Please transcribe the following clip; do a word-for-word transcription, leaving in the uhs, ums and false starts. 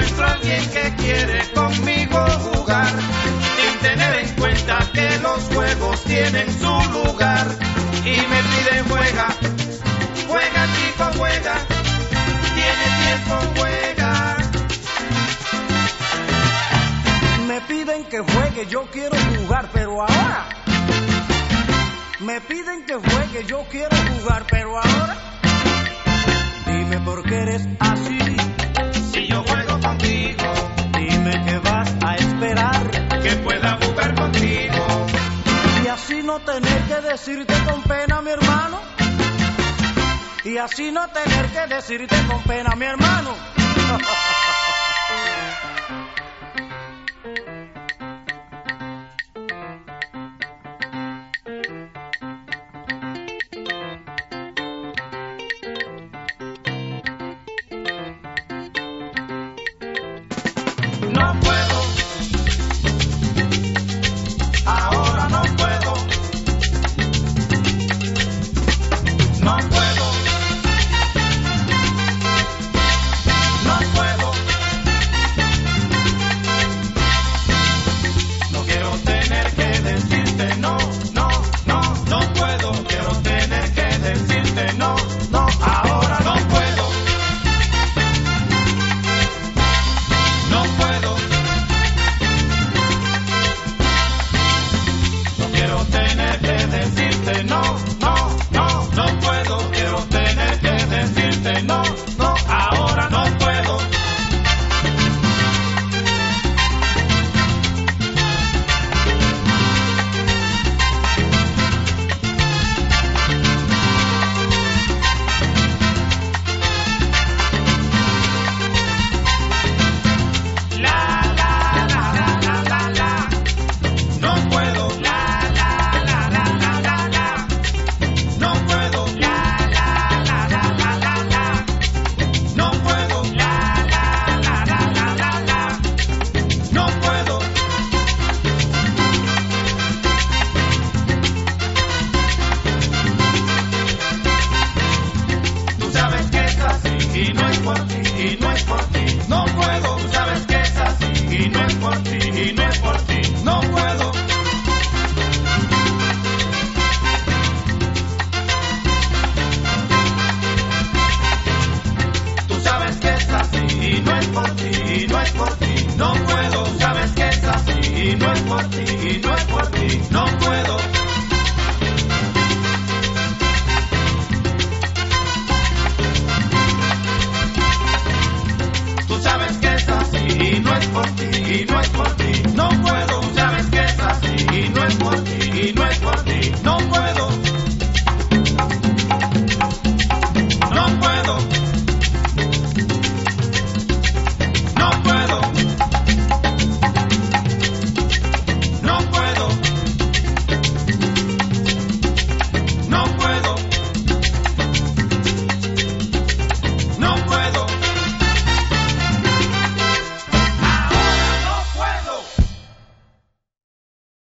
encuentro a alguien que quiere conmigo jugar, sin tener en cuenta que los juegos tienen su lugar. Y me piden juega, juega chico, juega, tiene tiempo, juega. Me piden que juegue, yo quiero jugar, pero ahora. Me piden que juegue, yo quiero jugar, pero ahora. Dime por qué eres así. Si yo juego contigo, dime que vas a esperar que pueda jugar contigo. Y así no tener que decirte con pena, mi hermano. Y así no tener que decirte con pena, mi hermano. No puedo ahora.